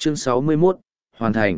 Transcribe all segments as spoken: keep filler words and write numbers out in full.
Chương sáu mươi mốt, hoàn thành.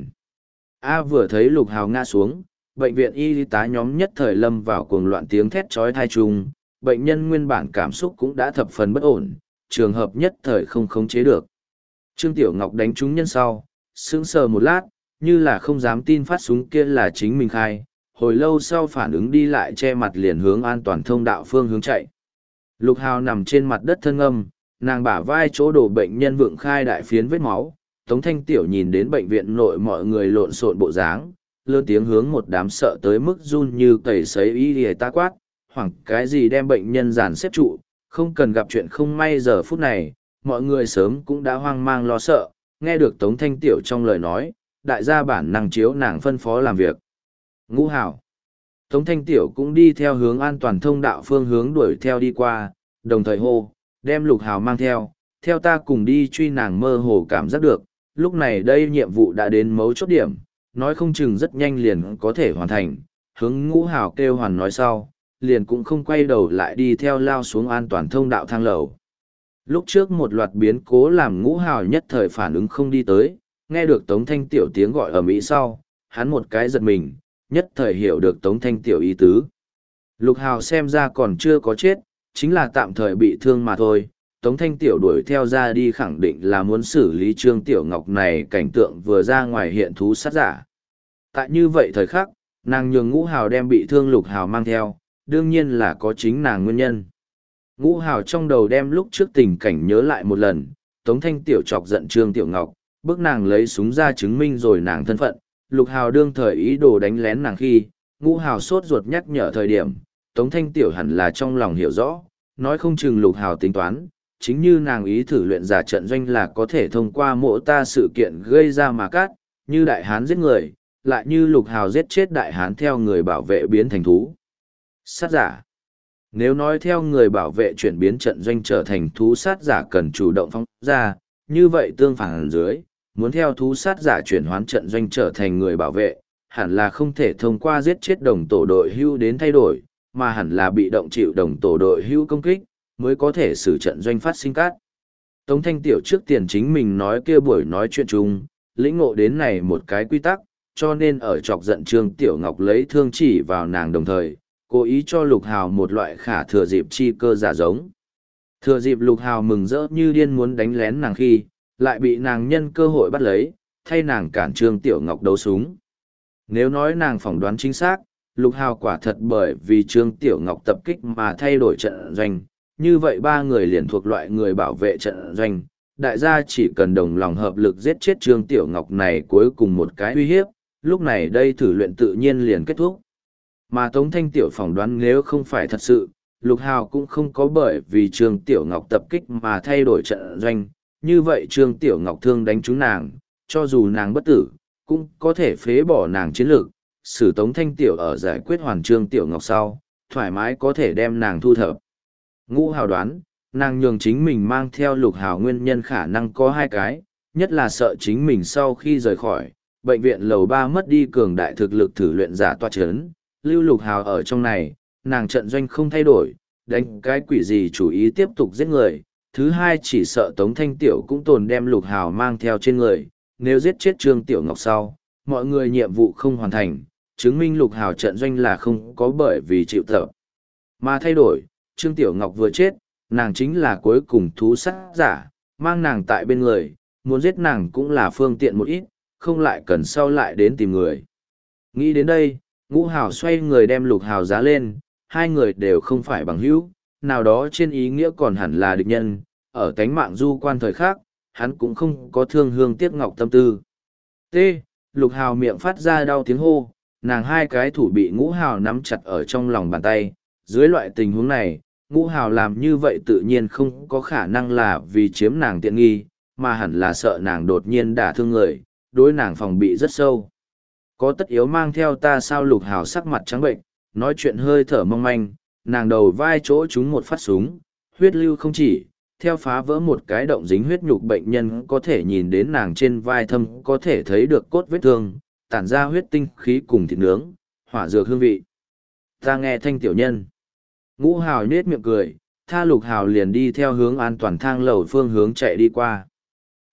A vừa thấy Lục Hào ngã xuống, bệnh viện y tá nhóm nhất thời lâm vào cuồng loạn tiếng thét chói tai chung, bệnh nhân nguyên bản cảm xúc cũng đã thập phần bất ổn, trường hợp nhất thời không khống chế được. Trương Tiểu Ngọc đánh trúng nhân sau, sững sờ một lát, như là không dám tin phát súng kia là chính mình khai, hồi lâu sau phản ứng đi lại che mặt liền hướng an toàn thông đạo phương hướng chạy. Lục Hào nằm trên mặt đất thân ngâm, nàng bả vai chỗ đổ bệnh nhân vượng khai đại phiến vết máu. Tống Thanh Tiểu nhìn đến bệnh viện nội mọi người lộn xộn bộ dáng, lớn tiếng hướng một đám sợ tới mức run như cầy sấy y lìa ta quát, hoảng cái gì đem bệnh nhân dàn xếp trụ, không cần gặp chuyện không may giờ phút này, mọi người sớm cũng đã hoang mang lo sợ, nghe được Tống Thanh Tiểu trong lời nói, đại gia bản năng chiếu nàng phân phó làm việc. Ngũ Hảo. Tống Thanh Tiểu cũng đi theo hướng an toàn thông đạo phương hướng đuổi theo đi qua, đồng thời hô, đem Lục Hào mang theo, theo ta cùng đi truy nàng mơ hồ cảm giác được, lúc này đây nhiệm vụ đã đến mấu chốt điểm, nói không chừng rất nhanh liền có thể hoàn thành, hướng Ngũ Hào kêu hoàn nói sau, liền cũng không quay đầu lại đi theo lao xuống an toàn thông đạo thang lầu. Lúc trước một loạt biến cố làm Ngũ Hào nhất thời phản ứng không đi tới, nghe được Tống Thanh Tiểu tiếng gọi ở Mỹ sau, hắn một cái giật mình, nhất thời hiểu được Tống Thanh Tiểu ý tứ. Lục Hào xem ra còn chưa có chết, chính là tạm thời bị thương mà thôi. Tống Thanh Tiểu đuổi theo ra đi khẳng định là muốn xử lý Trương Tiểu Ngọc này cảnh tượng vừa ra ngoài hiện thú sát giả. Tại như vậy thời khắc, nàng nhường Ngũ Hào đem bị thương Lục Hào mang theo, đương nhiên là có chính nàng nguyên nhân. Ngũ Hào trong đầu đem lúc trước tình cảnh nhớ lại một lần, Tống Thanh Tiểu chọc giận Trương Tiểu Ngọc, bước nàng lấy súng ra chứng minh rồi nàng thân phận, Lục Hào đương thời ý đồ đánh lén nàng khi, Ngũ Hào sốt ruột nhắc nhở thời điểm, Tống Thanh Tiểu hẳn là trong lòng hiểu rõ, nói không chừng Lục Hào tính toán, chính như nàng ý thử luyện giả trận doanh là có thể thông qua mộ ta sự kiện gây ra mà cát, như Đại Hán giết người, lại như Lục Hào giết chết Đại Hán theo người bảo vệ biến thành thú. Sát giả. Nếu nói theo người bảo vệ chuyển biến trận doanh trở thành thú sát giả cần chủ động phóng ra, như vậy tương phản dưới, muốn theo thú sát giả chuyển hoán trận doanh trở thành người bảo vệ, hẳn là không thể thông qua giết chết đồng tổ đội hưu đến thay đổi, mà hẳn là bị động chịu đồng tổ đội hưu công kích, mới có thể xử trận doanh phát sinh cát. Tống Thanh Tiểu trước tiền chính mình nói kia buổi nói chuyện chung, lĩnh ngộ đến này một cái quy tắc, cho nên ở chọc giận Trương Tiểu Ngọc lấy thương chỉ vào nàng đồng thời, cố ý cho Lục Hào một loại khả thừa dịp chi cơ giả giống. Thừa dịp Lục Hào mừng rỡ như điên muốn đánh lén nàng khi, lại bị nàng nhân cơ hội bắt lấy, thay nàng cản Trương Tiểu Ngọc đấu súng. Nếu nói nàng phỏng đoán chính xác, Lục Hào quả thật bởi vì Trương Tiểu Ngọc tập kích mà thay đổi trận doanh, như vậy ba người liền thuộc loại người bảo vệ trận doanh, đại gia chỉ cần đồng lòng hợp lực giết chết Trương Tiểu Ngọc này cuối cùng một cái uy hiếp, lúc này đây thử luyện tự nhiên liền kết thúc. Mà Tống Thanh Tiểu phỏng đoán nếu không phải thật sự, Lục Hào cũng không có bởi vì Trương Tiểu Ngọc tập kích mà thay đổi trận doanh, như vậy Trương Tiểu Ngọc thương đánh trúng nàng, cho dù nàng bất tử, cũng có thể phế bỏ nàng chiến lược, xử Tống Thanh Tiểu ở giải quyết hoàn Trương Tiểu Ngọc sau, thoải mái có thể đem nàng thu thập. Ngũ Hào đoán, nàng nhường chính mình mang theo Lục Hào nguyên nhân khả năng có hai cái, nhất là sợ chính mình sau khi rời khỏi, bệnh viện lầu ba mất đi cường đại thực lực thử luyện giả toa chấn, lưu Lục Hào ở trong này, nàng trận doanh không thay đổi, đánh cái quỷ gì chủ ý tiếp tục giết người. Thứ hai chỉ sợ Tống Thanh Tiểu cũng tồn đem Lục Hào mang theo trên người, nếu giết chết Trương Tiểu Ngọc sau, mọi người nhiệm vụ không hoàn thành, chứng minh Lục Hào trận doanh là không có bởi vì chịu tập. Mà thay đổi, Trương Tiểu Ngọc vừa chết, nàng chính là cuối cùng thú sát giả, mang nàng tại bên người, muốn giết nàng cũng là phương tiện một ít, không lại cần sau lại đến tìm người. Nghĩ đến đây, Ngũ Hào xoay người đem Lục Hào giá lên, hai người đều không phải bằng hữu, nào đó trên ý nghĩa còn hẳn là địch nhân, ở cánh mạng du quan thời khác, hắn cũng không có thương hương tiếc ngọc tâm tư. T. Lục Hào miệng phát ra đau tiếng hô, nàng hai cái thủ bị Ngũ Hào nắm chặt ở trong lòng bàn tay, dưới loại tình huống này, Ngũ Hào làm như vậy tự nhiên không có khả năng là vì chiếm nàng tiện nghi, mà hẳn là sợ nàng đột nhiên đả thương người, đối nàng phòng bị rất sâu. Có tất yếu mang theo ta sao? Lục Hào sắc mặt trắng bệnh, nói chuyện hơi thở mong manh, nàng đầu vai chỗ trúng một phát súng, huyết lưu không chỉ, theo phá vỡ một cái động dính huyết nhục bệnh nhân có thể nhìn đến nàng trên vai thâm có thể thấy được cốt vết thương, tản ra huyết tinh khí cùng thịt nướng, hỏa dược hương vị. Ta nghe Thanh tiểu nhân. Ngũ Hào nết miệng cười, tha Lục Hào liền đi theo hướng an toàn thang lầu phương hướng chạy đi qua.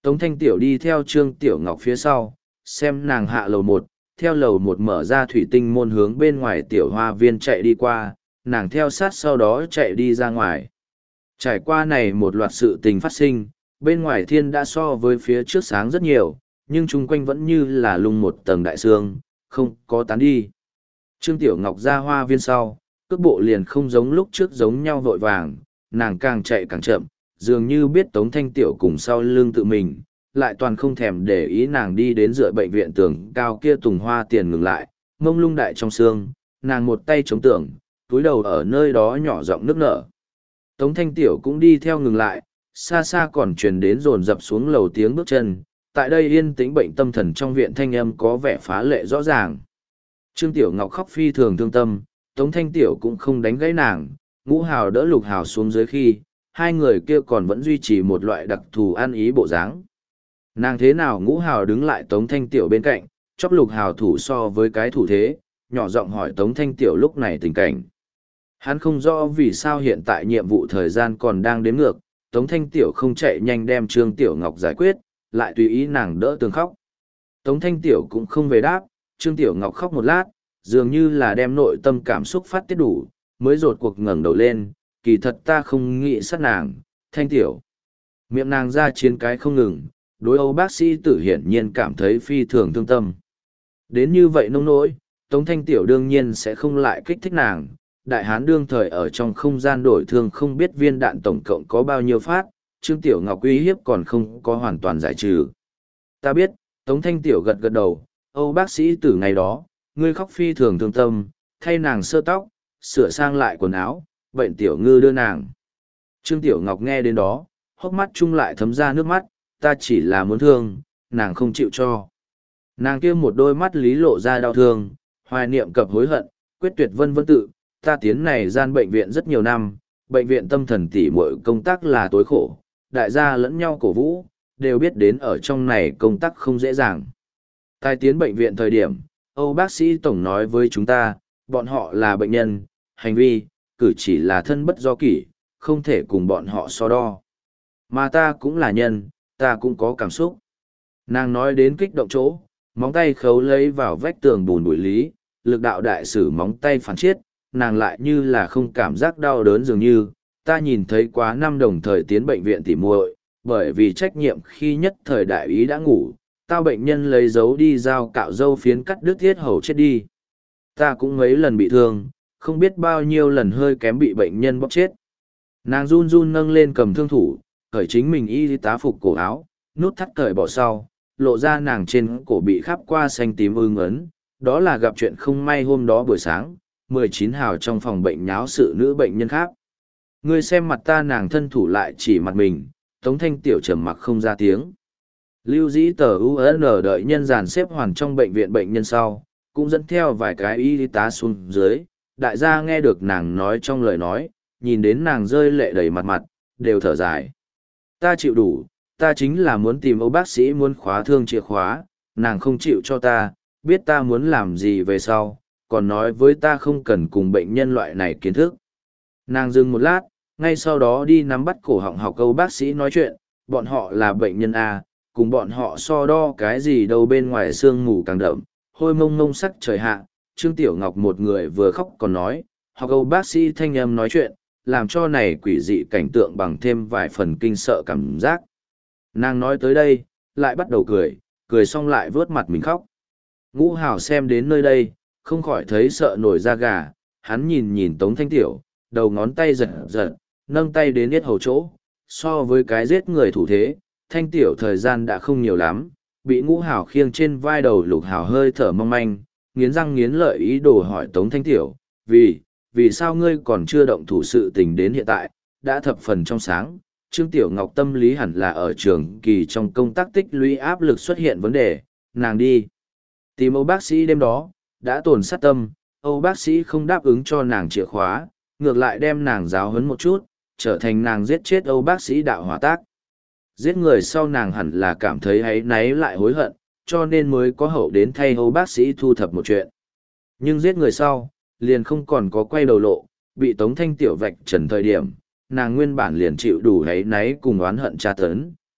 Tống Thanh Tiểu đi theo Trương Tiểu Ngọc phía sau, xem nàng hạ lầu một, theo lầu một mở ra thủy tinh môn hướng bên ngoài tiểu hoa viên chạy đi qua, nàng theo sát sau đó chạy đi ra ngoài. Trải qua này một loạt sự tình phát sinh, bên ngoài thiên đã so với phía trước sáng rất nhiều, nhưng chung quanh vẫn như là lung một tầng đại sương, không có tán đi. Trương Tiểu Ngọc ra hoa viên sau, cước bộ liền không giống lúc trước giống nhau vội vàng, nàng càng chạy càng chậm, dường như biết Tống Thanh Tiểu cùng sau lưng tự mình, lại toàn không thèm để ý nàng đi đến dựa bệnh viện tường cao kia tùng hoa tiền ngừng lại, mông lung đại trong sương, nàng một tay chống tường, túi đầu ở nơi đó nhỏ giọng nước nở. Tống Thanh Tiểu cũng đi theo ngừng lại, xa xa còn truyền đến dồn dập xuống lầu tiếng bước chân, tại đây yên tĩnh bệnh tâm thần trong viện thanh âm có vẻ phá lệ rõ ràng. Trương Tiểu Ngọc khóc phi thường thương tâm, Tống Thanh Tiểu cũng không đánh gãy nàng, Ngũ Hào đỡ Lục Hào xuống dưới khi, hai người kia còn vẫn duy trì một loại đặc thù ăn ý bộ dáng. Nàng thế nào Ngũ Hào đứng lại Tống Thanh Tiểu bên cạnh, chóp Lục Hào thủ so với cái thủ thế, nhỏ giọng hỏi Tống Thanh Tiểu lúc này tình cảnh. Hắn không rõ vì sao hiện tại nhiệm vụ thời gian còn đang đếm ngược, Tống Thanh Tiểu không chạy nhanh đem Trương Tiểu Ngọc giải quyết, lại tùy ý nàng đỡ tường khóc. Tống Thanh Tiểu cũng không về đáp, Trương Tiểu Ngọc khóc một lát, dường như là đem nội tâm cảm xúc phát tiết đủ, mới rột cuộc ngẩng đầu lên, kỳ thật ta không nghĩ sát nàng, Thanh Tiểu. Miệng nàng ra chiến cái không ngừng, đối Âu bác sĩ tử hiển nhiên cảm thấy phi thường thương tâm. Đến như vậy nông nỗi, Tống Thanh Tiểu đương nhiên sẽ không lại kích thích nàng, đại hán đương thời ở trong không gian đổi thương không biết viên đạn tổng cộng có bao nhiêu phát, Trương Tiểu Ngọc uy hiếp còn không có hoàn toàn giải trừ. Ta biết, Tống Thanh Tiểu gật gật đầu, Âu bác sĩ tử ngày đó, ngươi khóc phi thường thương tâm, thay nàng sơ tóc, sửa sang lại quần áo, bệnh tiểu ngư đưa nàng. Trương Tiểu Ngọc nghe đến đó, hốc mắt chung lại thấm ra nước mắt, ta chỉ là muốn thương, nàng không chịu cho. Nàng kia một đôi mắt lý lộ ra đau thương, hoài niệm cập hối hận, quyết tuyệt vân vân tự, ta tiến này gian bệnh viện rất nhiều năm, bệnh viện tâm thần tỉ muội công tác là tối khổ, đại gia lẫn nhau cổ vũ, đều biết đến ở trong này công tác không dễ dàng. Tai tiến bệnh viện thời điểm, Âu bác sĩ tổng nói với chúng ta, bọn họ là bệnh nhân, hành vi, cử chỉ là thân bất do kỷ, không thể cùng bọn họ so đo. Mà ta cũng là nhân, ta cũng có cảm xúc. Nàng nói đến kích động chỗ, móng tay khấu lấy vào vách tường bùn bụi lý, lực đạo đại sử móng tay phản chiết, nàng lại như là không cảm giác đau đớn dường như, ta nhìn thấy quá năm đồng thời tiến bệnh viện tỉ muội, bởi vì trách nhiệm khi nhất thời đại ý đã ngủ, tao bệnh nhân lấy dấu đi dao cạo dâu phiến cắt đứt thiết hầu chết đi. Ta cũng mấy lần bị thương, không biết bao nhiêu lần hơi kém bị bệnh nhân bóp chết. Nàng run run nâng lên cầm thương thủ, cởi chính mình y tá phục cổ áo, nút thắt cởi bỏ sau, lộ ra nàng trên cổ bị khắp qua xanh tím ưng ấn, đó là gặp chuyện không may hôm đó buổi sáng, mười chín hào trong phòng bệnh nháo sự nữ bệnh nhân khác. Ngươi xem mặt ta, nàng thân thủ lại chỉ mặt mình, Tống Thanh Tiểu trầm mặc không ra tiếng. Lưu dĩ tờ u en đợi nhân dàn xếp hoàn trong bệnh viện bệnh nhân sau, cũng dẫn theo vài cái y tá xuống dưới, đại gia nghe được nàng nói trong lời nói, nhìn đến nàng rơi lệ đầy mặt mặt, đều thở dài. Ta chịu đủ, ta chính là muốn tìm Âu bác sĩ muốn khóa thương chìa khóa, nàng không chịu cho ta, biết ta muốn làm gì về sau, còn nói với ta không cần cùng bệnh nhân loại này kiến thức. Nàng dừng một lát, ngay sau đó đi nắm bắt cổ họng học Âu bác sĩ nói chuyện, bọn họ là bệnh nhân A, cùng bọn họ so đo cái gì đâu, bên ngoài sương mù càng đậm, hôi mông mông sắc trời hạ, Trương Tiểu Ngọc một người vừa khóc còn nói, học Âu bác sĩ thanh âm nói chuyện, làm cho này quỷ dị cảnh tượng bằng thêm vài phần kinh sợ cảm giác. Nàng nói tới đây, lại bắt đầu cười, cười xong lại vớt mặt mình khóc. Ngũ Hào xem đến nơi đây, không khỏi thấy sợ nổi da gà, hắn nhìn nhìn Tống Thanh Tiểu, đầu ngón tay giật giật, nâng tay đến yết hầu chỗ, so với cái giết người thủ thế, Thanh Tiểu thời gian đã không nhiều lắm, bị Ngũ Hào khiêng trên vai đầu. Lục Hào hơi thở mong manh, nghiến răng nghiến lợi ý đồ hỏi Tống Thanh Tiểu, vì, vì sao ngươi còn chưa động thủ, sự tình đến hiện tại, đã thập phần trong sáng. Trương Tiểu Ngọc tâm lý hẳn là ở trường kỳ trong công tác tích lũy áp lực xuất hiện vấn đề, nàng đi tìm Âu bác sĩ đêm đó, đã tổn sát tâm, Âu bác sĩ không đáp ứng cho nàng chìa khóa, ngược lại đem nàng giáo huấn một chút, trở thành nàng giết chết Âu bác sĩ đạo hỏa tác. Giết người sau nàng hẳn là cảm thấy áy náy lại hối hận, cho nên mới có hậu đến thay Âu bác sĩ thu thập một chuyện. Nhưng giết người sau, liền không còn có quay đầu lộ, bị Tống Thanh Tiểu vạch trần thời điểm, nàng nguyên bản liền chịu đủ áy náy cùng oán hận tra tấn,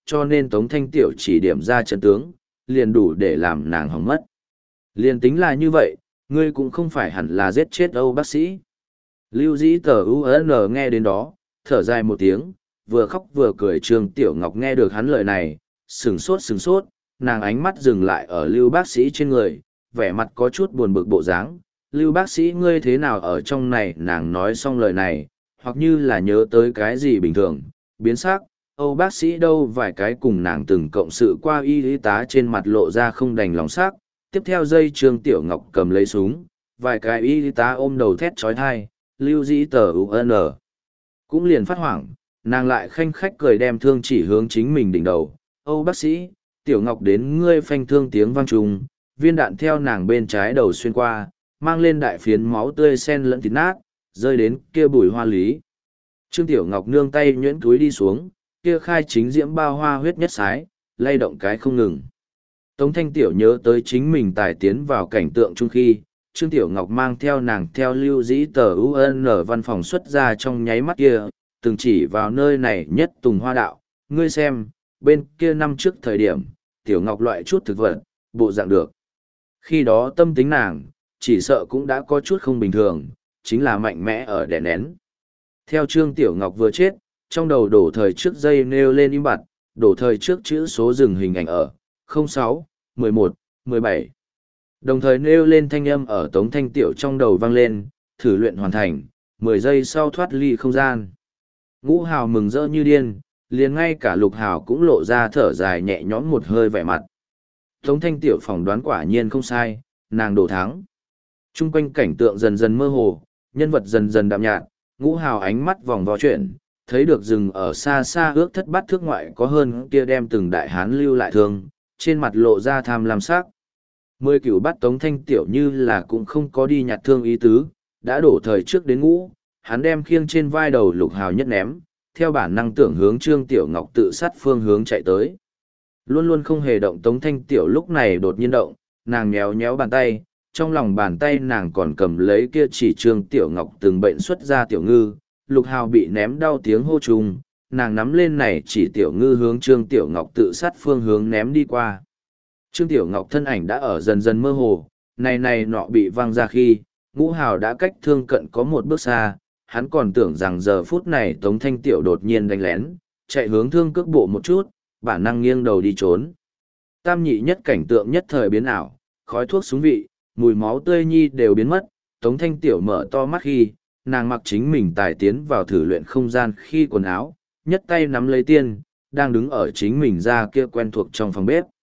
cho nên Tống Thanh Tiểu chỉ điểm ra trận tướng, liền đủ để làm nàng hỏng mất. Liền tính là như vậy, ngươi cũng không phải hẳn là giết chết Âu bác sĩ. Lưu Dĩ Tờ u en nghe đến đó, thở dài một tiếng, vừa khóc vừa cười. Trương Tiểu Ngọc nghe được hắn lời này, sừng sốt sừng sốt, nàng ánh mắt dừng lại ở Lưu bác sĩ trên người, vẻ mặt có chút buồn bực bộ dáng. Lưu bác sĩ ngươi thế nào ở trong này? Nàng nói xong lời này, hoặc như là nhớ tới cái gì bình thường, biến sắc. Âu bác sĩ đâu? Vài cái cùng nàng từng cộng sự qua y y tá trên mặt lộ ra không đành lòng sắc. Tiếp theo giây Trương Tiểu Ngọc cầm lấy súng, vài cái y y tá ôm đầu thét trói thai. Lưu Dĩ Tờ u en cũng liền phát hoảng, nàng lại khanh khách cười đem thương chỉ hướng chính mình đỉnh đầu. Âu bác sĩ, Tiểu Ngọc đến ngươi. Phanh thương tiếng vang trùng, viên đạn theo nàng bên trái đầu xuyên qua, mang lên đại phiến máu tươi sen lẫn thịt nát, rơi đến kia bùi hoa lý. Trương Tiểu Ngọc nương tay nhuyễn túi đi xuống, kia khai chính diễm bao hoa huyết nhất sái, lay động cái không ngừng. Tống Thanh Tiểu nhớ tới chính mình tài tiến vào cảnh tượng chung khi, Trương Tiểu Ngọc mang theo nàng theo Lưu Dĩ Tờ u en văn phòng xuất ra trong nháy mắt kia, từng chỉ vào nơi này nhất tùng hoa đạo, ngươi xem, bên kia năm trước thời điểm, Tiểu Ngọc loại chút thực vật, bộ dạng được. Khi đó tâm tính nàng, chỉ sợ cũng đã có chút không bình thường, chính là mạnh mẽ ở đè nén. Theo Trương Tiểu Ngọc vừa chết, trong đầu đổ thời trước dây nêu lên im bặt, đổ thời trước chữ số dừng hình ảnh ở không sáu, mười một, mười bảy. Đồng thời nêu lên thanh âm ở Tống Thanh Tiểu trong đầu vang lên, thử luyện hoàn thành, mười giây sau thoát ly không gian. Ngũ Hào mừng rỡ như điên, liền ngay cả Lục Hào cũng lộ ra thở dài nhẹ nhõm một hơi vẻ mặt. Tống Thanh Tiểu phỏng đoán quả nhiên không sai, nàng đổ thắng. Trung quanh cảnh tượng dần dần mơ hồ, nhân vật dần dần đạm nhạt, Ngũ Hào ánh mắt vòng vo chuyển, thấy được rừng ở xa xa ước thất bát thước ngoại có hơn kia đem từng đại hán lưu lại thương, trên mặt lộ ra tham lam sắc. Mười cửu bắt Tống Thanh Tiểu như là cũng không có đi nhặt thương ý tứ, đã đổ thời trước đến ngũ, hắn đem khiêng trên vai đầu Lục Hào nhất ném, theo bản năng tưởng hướng Trương Tiểu Ngọc tự sát phương hướng chạy tới. Luôn luôn không hề động Tống Thanh Tiểu lúc này đột nhiên động, nàng nhéo nhéo bàn tay, trong lòng bàn tay nàng còn cầm lấy kia chỉ Trương Tiểu Ngọc từng bệnh xuất ra tiểu ngư. Lục Hào bị ném đau tiếng hô trùng, nàng nắm lên này chỉ tiểu ngư hướng Trương Tiểu Ngọc tự sát phương hướng ném đi qua. Trương Tiểu Ngọc thân ảnh đã ở dần dần mơ hồ, này này nọ bị văng ra khi, Ngũ Hào đã cách thương cận có một bước xa, hắn còn tưởng rằng giờ phút này Tống Thanh Tiểu đột nhiên đánh lén, chạy hướng thương cước bộ một chút, bản năng nghiêng đầu đi trốn. Tam nhị nhất cảnh tượng nhất thời biến ảo, khói thuốc súng vị, mùi máu tươi nhi đều biến mất, Tống Thanh Tiểu mở to mắt khi, nàng mặc chính mình tài tiến vào thử luyện không gian khi quần áo, nhất tay nắm lấy tiên, đang đứng ở chính mình ra kia quen thuộc trong phòng bếp.